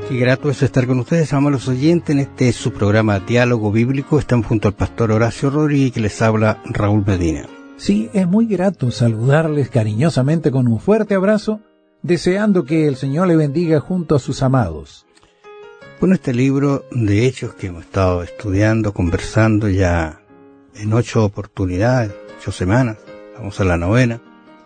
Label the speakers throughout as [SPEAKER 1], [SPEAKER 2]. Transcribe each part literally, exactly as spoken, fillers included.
[SPEAKER 1] Qué grato es estar con ustedes, amables oyentes, en este su programa Diálogo Bíblico. Estamos junto al pastor Horacio Rodríguez, que les habla Raúl Medina.
[SPEAKER 2] Sí, es muy grato saludarles cariñosamente con un fuerte abrazo, deseando que el Señor le bendiga junto a sus amados.
[SPEAKER 1] Bueno, este libro de Hechos que hemos estado estudiando, conversando ya en ocho oportunidades, ocho semanas, vamos a la novena,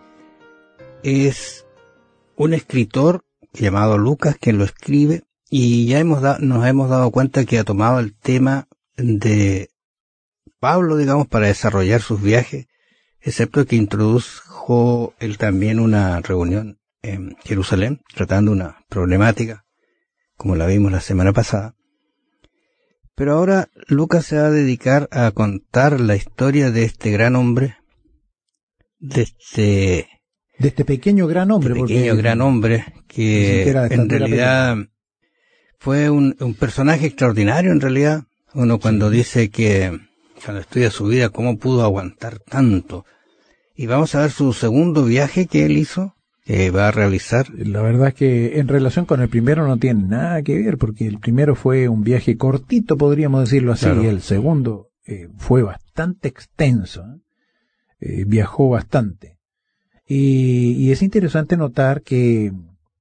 [SPEAKER 1] es un escritor llamado Lucas quien lo escribe, y ya hemos da, nos hemos dado cuenta que ha tomado el tema de Pablo, digamos, para desarrollar sus viajes, excepto que introdujo él también una reunión en Jerusalén, tratando una problemática, como la vimos la semana pasada. Pero ahora Lucas se va a dedicar a contar la historia de este gran hombre, de este...
[SPEAKER 2] De este pequeño gran hombre.
[SPEAKER 1] Este pequeño gran hombre, que en realidad fue un, un personaje extraordinario en realidad. Uno cuando sí. dice que, cuando estudia su vida, cómo pudo aguantar tanto. Y vamos a ver su segundo viaje que él hizo, que va a realizar.
[SPEAKER 2] La verdad es que en relación con el primero no tiene nada que ver, porque el primero fue un viaje cortito, podríamos decirlo así, claro. Y el segundo eh, fue bastante extenso, ¿eh? Eh, viajó bastante. Y, y es interesante notar que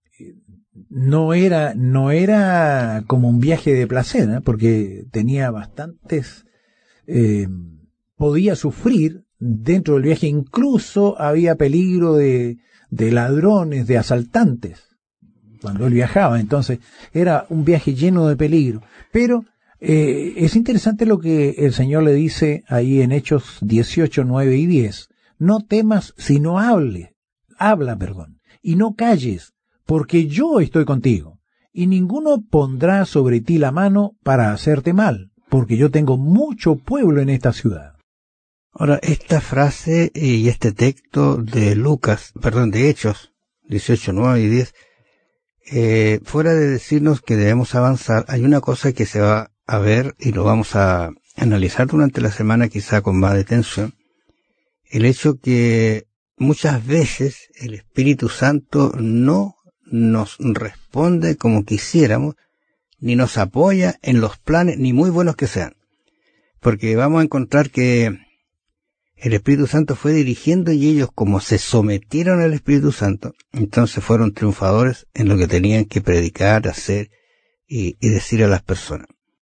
[SPEAKER 2] no era, no era como un viaje de placer, ¿eh? Porque tenía bastantes, eh, podía sufrir dentro del viaje, incluso había peligro de, de ladrones, de asaltantes, cuando él viajaba. Entonces era un viaje lleno de peligro. Pero eh, es interesante lo que el Señor le dice ahí en Hechos dieciocho, nueve y diez. No temas, sino hable, habla, perdón, y no calles, porque yo estoy contigo, y ninguno pondrá sobre ti la mano para hacerte mal, porque yo tengo mucho pueblo en esta ciudad.
[SPEAKER 1] Ahora, esta frase y este texto de Lucas, perdón, de Hechos dieciocho, nueve y diez, eh, fuera de decirnos que debemos avanzar, hay una cosa que se va a ver y lo vamos a analizar durante la semana quizá con más detención. El hecho que muchas veces el Espíritu Santo no nos responde como quisiéramos, ni nos apoya en los planes, ni muy buenos que sean. Porque vamos a encontrar que el Espíritu Santo fue dirigiendo y ellos, como se sometieron al Espíritu Santo, entonces fueron triunfadores en lo que tenían que predicar, hacer y, y decir a las personas.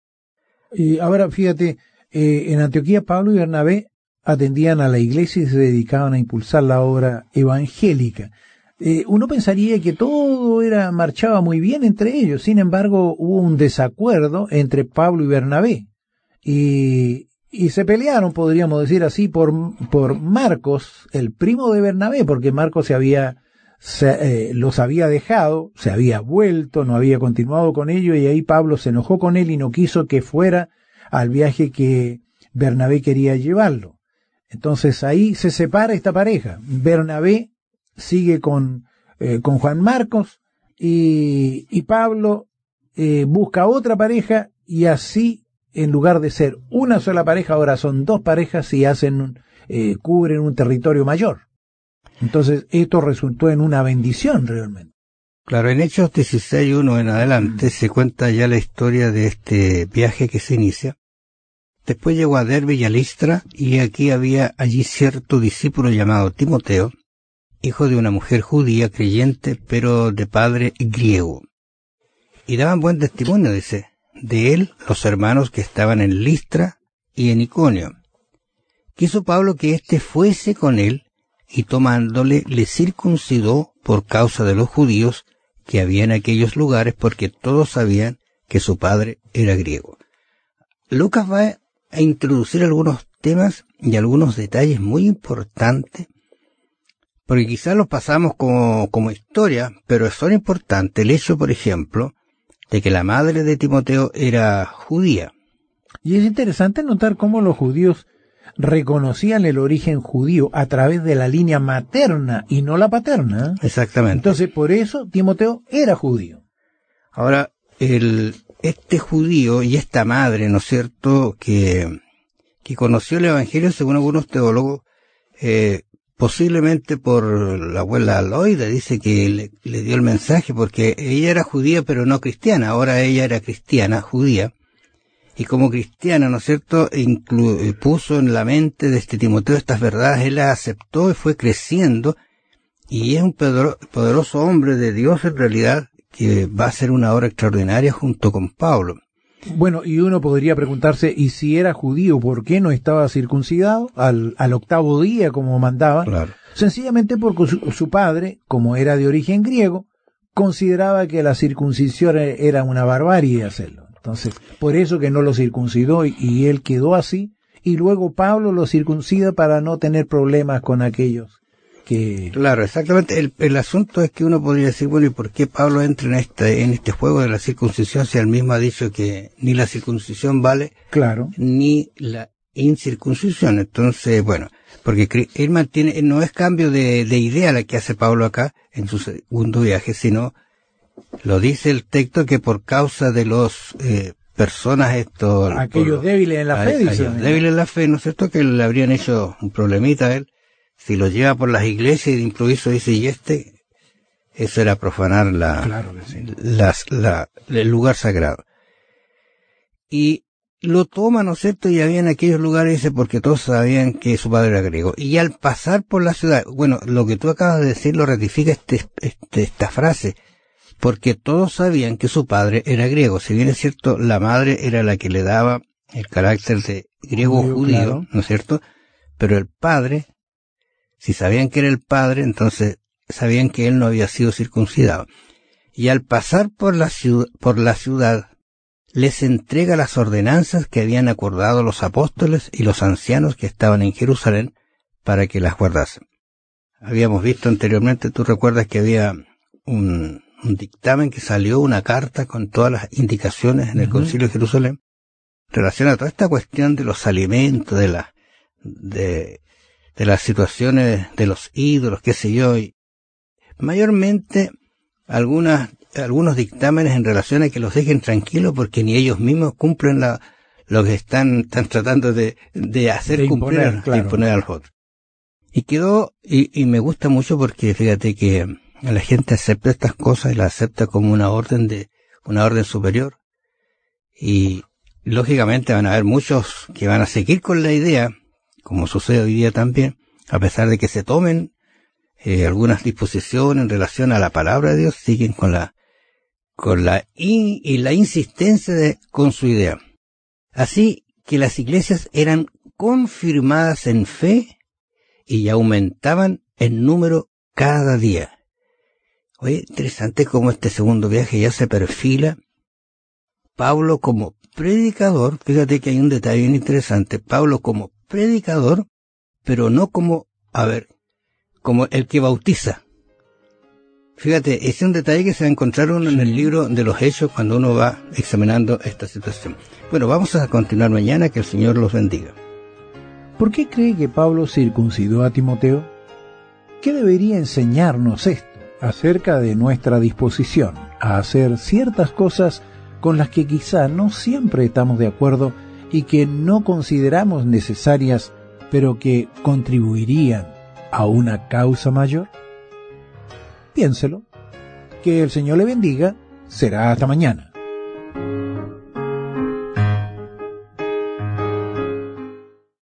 [SPEAKER 2] Y ahora fíjate, eh, en Antioquía Pablo y Bernabé atendían a la iglesia y se dedicaban a impulsar la obra evangélica. Eh, uno pensaría que todo era marchaba muy bien entre ellos. Sin embargo, hubo un desacuerdo entre Pablo y Bernabé. Y, y se pelearon, podríamos decir así, por, por Marcos, el primo de Bernabé, porque Marcos se había, se, eh, los había dejado, se había vuelto, no había continuado con ellos, y ahí Pablo se enojó con él y no quiso que fuera al viaje que Bernabé quería llevarlo. Entonces ahí se separa esta pareja. Bernabé sigue con, eh, con Juan Marcos y, y Pablo eh, busca otra pareja, y así, en lugar de ser una sola pareja, ahora son dos parejas y hacen, eh, cubren un territorio mayor. Entonces esto resultó en una bendición realmente.
[SPEAKER 1] Claro, en Hechos dieciséis, uno en adelante, mm. se cuenta ya la historia de este viaje que se inicia. Después llegó a Derbe y a Listra, y aquí había allí cierto discípulo llamado Timoteo, hijo de una mujer judía creyente, pero de padre griego. Y daban buen testimonio, dice, de él los hermanos que estaban en Listra y en Iconio. Quiso Pablo que éste fuese con él, y tomándole le circuncidó por causa de los judíos que había en aquellos lugares, porque todos sabían que su padre era griego. Lucas va a introducir algunos temas y algunos detalles muy importantes, porque quizás los pasamos como, como historia, pero son importantes. El hecho, por ejemplo, de que la madre de Timoteo era judía.
[SPEAKER 2] Y es interesante notar cómo los judíos reconocían el origen judío a través de la línea materna y no la paterna.
[SPEAKER 1] Exactamente.
[SPEAKER 2] Entonces, por eso Timoteo era judío.
[SPEAKER 1] Ahora, el... este judío y esta madre, ¿no es cierto?, que, que conoció el Evangelio, según algunos teólogos, eh, posiblemente por la abuela Aloida, dice que le, le dio el mensaje, porque ella era judía pero no cristiana, ahora ella era cristiana, judía, y como cristiana, ¿no es cierto?, Inclu- puso en la mente de este Timoteo estas verdades, él las aceptó y fue creciendo, y es un poderoso hombre de Dios en realidad, que va a hacer una obra extraordinaria junto con Pablo.
[SPEAKER 2] Bueno, y uno podría preguntarse, ¿y si era judío, por qué no estaba circuncidado al, al octavo día como mandaba?
[SPEAKER 1] Claro.
[SPEAKER 2] Sencillamente porque su, su padre, como era de origen griego, consideraba que la circuncisión era una barbarie hacerlo. Entonces, por eso que no lo circuncidó y, y él quedó así, y luego Pablo lo circuncida para no tener problemas con aquellos que...
[SPEAKER 1] Claro, exactamente. El, el asunto es que uno podría decir, bueno, ¿y por qué Pablo entra en este, en este juego de la circuncisión si él mismo ha dicho que ni la circuncisión vale,
[SPEAKER 2] claro,
[SPEAKER 1] ni la incircuncisión? Entonces, bueno, porque él mantiene, no es cambio de, de idea la que hace Pablo acá en su segundo viaje, sino lo dice el texto que por causa de los eh, personas estos...
[SPEAKER 2] aquellos por, débiles en la
[SPEAKER 1] a,
[SPEAKER 2] fe, dice.
[SPEAKER 1] Débiles en la fe, ¿no es cierto? Que le habrían hecho un problemita a él. Si lo lleva por las iglesias y de improviso dice, y este, eso era profanar la,
[SPEAKER 2] claro que sí.
[SPEAKER 1] las, la, el lugar sagrado. Y lo toma, ¿no es cierto? Y había en aquellos lugares, dice, porque todos sabían que su padre era griego. Y al pasar por la ciudad, bueno, lo que tú acabas de decir lo ratifica este, este, esta frase, porque todos sabían que su padre era griego. Si bien es cierto, la madre era la que le daba el carácter de griego judío, judío claro. ¿No es cierto? Pero el padre, si sabían que era el padre, entonces sabían que él no había sido circuncidado. Y al pasar por la ciudad, por la ciudad, les entrega las ordenanzas que habían acordado los apóstoles y los ancianos que estaban en Jerusalén para que las guardasen. Habíamos visto anteriormente, tú recuerdas que había un, un dictamen que salió, una carta con todas las indicaciones en el uh-huh. Concilio de Jerusalén, relacionada a toda esta cuestión de los alimentos, de la, de, de las situaciones de los ídolos, qué sé yo, y mayormente algunas, algunos dictámenes en relación a que los dejen tranquilos porque ni ellos mismos cumplen la, lo que están, están tratando de, de hacer de cumplir, imponer, claro. de imponer al otro. Y quedó, y, y me gusta mucho porque fíjate que la gente acepta estas cosas y las acepta como una orden de, una orden superior. Y lógicamente van a haber muchos que van a seguir con la idea, como sucede hoy día también, a pesar de que se tomen eh, algunas disposiciones en relación a la palabra de Dios, siguen con la, con la in, y la insistencia de, con su idea. Así que las iglesias eran confirmadas en fe y aumentaban en número cada día. Oye, interesante cómo este segundo viaje ya se perfila Pablo como predicador. Fíjate que hay un detalle bien interesante. Pablo como predicador, pero no como, a ver, como el que bautiza. Fíjate, ese es un detalle que se va a encontrar uno en el libro de los Hechos cuando uno va examinando esta situación. Bueno, vamos a continuar mañana, que el Señor los bendiga.
[SPEAKER 2] ¿Por qué cree que Pablo circuncidó a Timoteo? ¿Qué debería enseñarnos esto acerca de nuestra disposición a hacer ciertas cosas con las que quizá no siempre estamos de acuerdo y que no consideramos necesarias, pero que contribuirían a una causa mayor? Piénselo. Que el Señor le bendiga. Será hasta mañana.